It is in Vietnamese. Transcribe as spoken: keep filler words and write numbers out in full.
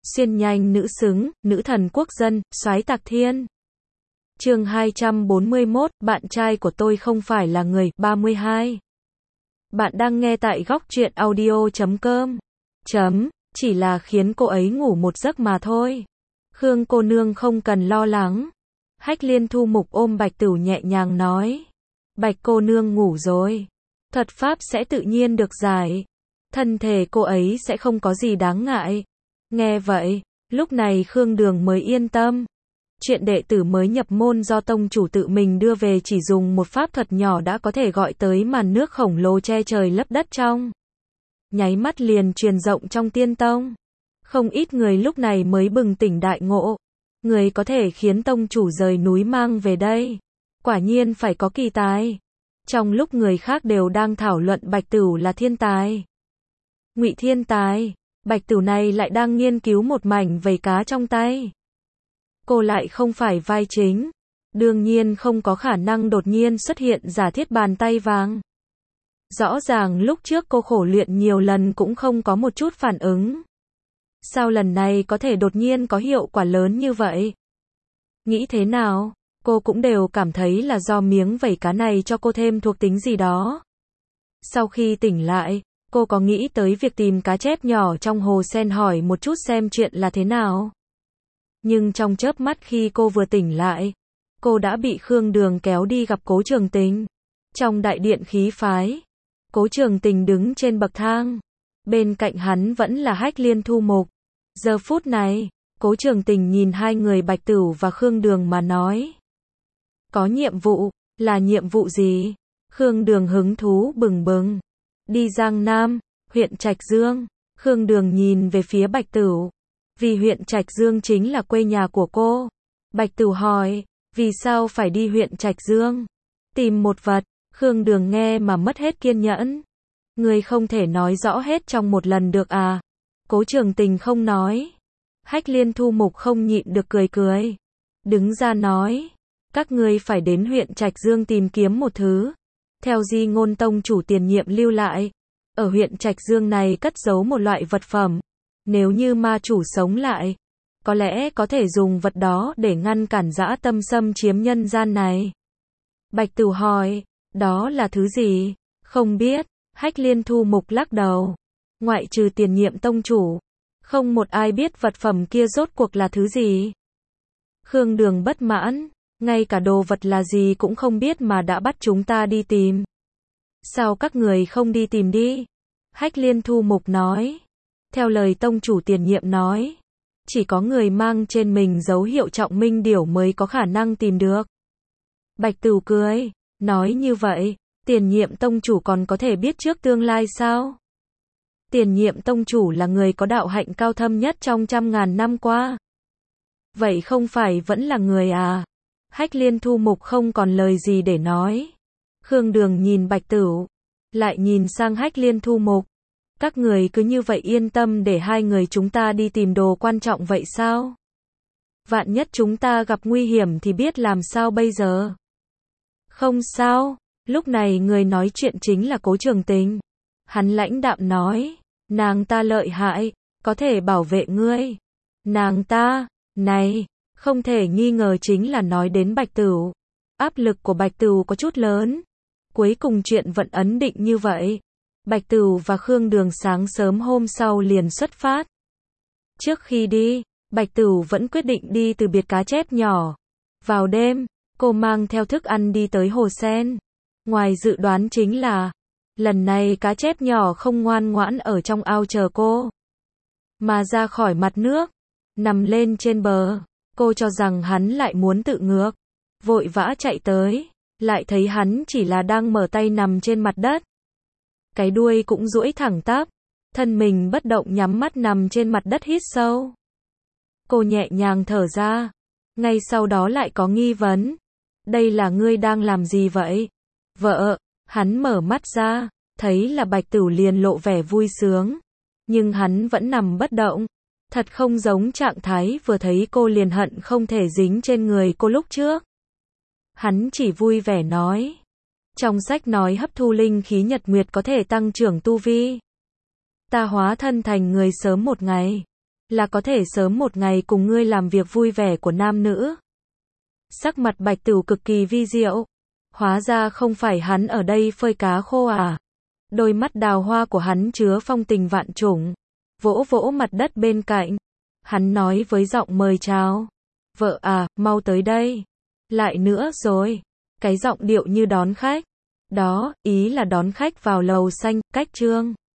Xuyên nhanh nữ xứng, nữ thần quốc dân, soái tạc thiên. Chương hai trăm bốn mươi mốt, bạn trai của tôi không phải là người, ba mươi hai. Bạn đang nghe tại góc truyện audio chấm com. Chấm, chỉ là khiến cô ấy ngủ một giấc mà thôi. Khương cô nương không cần lo lắng. Hách Liên Thu Mục ôm Bạch Tửu nhẹ nhàng nói. Bạch cô nương ngủ rồi. Thuật pháp sẽ tự nhiên được giải. Thân thể cô ấy sẽ không có gì đáng ngại. Nghe vậy, lúc này Khương Đường mới yên tâm. Chuyện đệ tử mới nhập môn do tông chủ tự mình đưa về chỉ dùng một pháp thuật nhỏ đã có thể gọi tới màn nước khổng lồ che trời lấp đất trong. Nháy mắt liền truyền rộng trong tiên tông. Không ít người lúc này mới bừng tỉnh đại ngộ. Người có thể khiến tông chủ rời núi mang về đây. Quả nhiên phải có kỳ tài. Trong lúc người khác đều đang thảo luận Bạch Tửu là thiên tài. Ngụy thiên tài. Bạch Tửu này lại đang nghiên cứu một mảnh vảy cá trong tay. Cô lại không phải vai chính. Đương nhiên không có khả năng đột nhiên xuất hiện giả thiết bàn tay vàng. Rõ ràng lúc trước cô khổ luyện nhiều lần cũng không có một chút phản ứng. Sao lần này có thể đột nhiên có hiệu quả lớn như vậy? Nghĩ thế nào, cô cũng đều cảm thấy là do miếng vảy cá này cho cô thêm thuộc tính gì đó. Sau khi tỉnh lại, cô có nghĩ tới việc tìm cá chép nhỏ trong hồ sen hỏi một chút xem chuyện là thế nào. Nhưng trong chớp mắt khi cô vừa tỉnh lại, cô đã bị Khương Đường kéo đi gặp Cố Trường Tình. Trong đại điện khí phái, Cố Trường Tình đứng trên bậc thang. Bên cạnh hắn vẫn là Hách Liên Thu Mục. Giờ phút này, Cố Trường Tình nhìn hai người Bạch Tửu và Khương Đường mà nói. Có nhiệm vụ, là nhiệm vụ gì? Khương Đường hứng thú bừng bừng. Đi Giang Nam, huyện Trạch Dương. Khương Đường nhìn về phía Bạch Tửu. Vì huyện Trạch Dương chính là quê nhà của cô. Bạch Tửu hỏi, vì sao phải đi huyện Trạch Dương? Tìm một vật. Khương Đường nghe mà mất hết kiên nhẫn. Người không thể nói rõ hết trong một lần được à? Cố Trường Tình không nói. Hách Liên Thu Mục không nhịn được cười cười. Đứng ra nói, các ngươi phải đến huyện Trạch Dương tìm kiếm một thứ. Theo di ngôn tông chủ tiền nhiệm lưu lại, ở huyện Trạch Dương này cất giấu một loại vật phẩm. Nếu như ma chủ sống lại, có lẽ có thể dùng vật đó để ngăn cản dã tâm xâm chiếm nhân gian này. Bạch Tửu hỏi, đó là thứ gì? Không biết. Hách Liên Thu Mục lắc đầu. Ngoại trừ tiền nhiệm tông chủ, không một ai biết vật phẩm kia rốt cuộc là thứ gì. Khương Đường bất mãn, ngay cả đồ vật là gì cũng không biết mà đã bắt chúng ta đi tìm. Sao các người không đi tìm đi? Hách Liên Thu Mục nói. Theo lời tông chủ tiền nhiệm nói, chỉ có người mang trên mình dấu hiệu trọng minh điểu mới có khả năng tìm được. Bạch Tửu cười, nói như vậy, tiền nhiệm tông chủ còn có thể biết trước tương lai sao? Tiền nhiệm tông chủ là người có đạo hạnh cao thâm nhất trong trăm ngàn năm qua. Vậy không phải vẫn là người à? Hách Liên Thu Mục không còn lời gì để nói. Khương Đường nhìn Bạch Tửu, lại nhìn sang Hách Liên Thu Mục. Các người cứ như vậy yên tâm để hai người chúng ta đi tìm đồ quan trọng vậy sao? Vạn nhất chúng ta gặp nguy hiểm thì biết làm sao bây giờ? Không sao. Lúc này người nói chuyện chính là Cố Trường Tình. Hắn lãnh đạm nói, nàng ta lợi hại, có thể bảo vệ ngươi. Nàng ta, này, không thể nghi ngờ chính là nói đến Bạch Tửu. Áp lực của Bạch Tửu có chút lớn. Cuối cùng chuyện vẫn ấn định như vậy. Bạch Tửu và Khương Đường sáng sớm hôm sau liền xuất phát. Trước khi đi, Bạch Tửu vẫn quyết định đi từ biệt cá chép nhỏ. Vào đêm, cô mang theo thức ăn đi tới hồ sen. Ngoài dự đoán chính là, lần này cá chép nhỏ không ngoan ngoãn ở trong ao chờ cô, mà ra khỏi mặt nước, nằm lên trên bờ. Cô cho rằng hắn lại muốn tự ngược, vội vã chạy tới, lại thấy hắn chỉ là đang mở tay nằm trên mặt đất. Cái đuôi cũng duỗi thẳng tắp, thân mình bất động nhắm mắt nằm trên mặt đất hít sâu. Cô nhẹ nhàng thở ra, ngay sau đó lại có nghi vấn. Đây là ngươi đang làm gì vậy? Vợ, hắn mở mắt ra, thấy là Bạch Tửu liền lộ vẻ vui sướng. Nhưng hắn vẫn nằm bất động. Thật không giống trạng thái vừa thấy cô liền hận không thể dính trên người cô lúc trước. Hắn chỉ vui vẻ nói. Trong sách nói hấp thu linh khí nhật nguyệt có thể tăng trưởng tu vi. Ta hóa thân thành người sớm một ngày. là có thể sớm một ngày cùng ngươi làm việc vui vẻ của nam nữ. Sắc mặt Bạch Tửu cực kỳ vi diệu. Hóa ra không phải hắn ở đây phơi cá khô à. Đôi mắt đào hoa của hắn chứa phong tình vạn trùng. Vỗ vỗ mặt đất bên cạnh. Hắn nói với giọng mời chào. Vợ à, mau tới đây. Lại nữa rồi. Cái giọng điệu như đón khách. Đó, ý là đón khách vào lầu xanh, cách trương.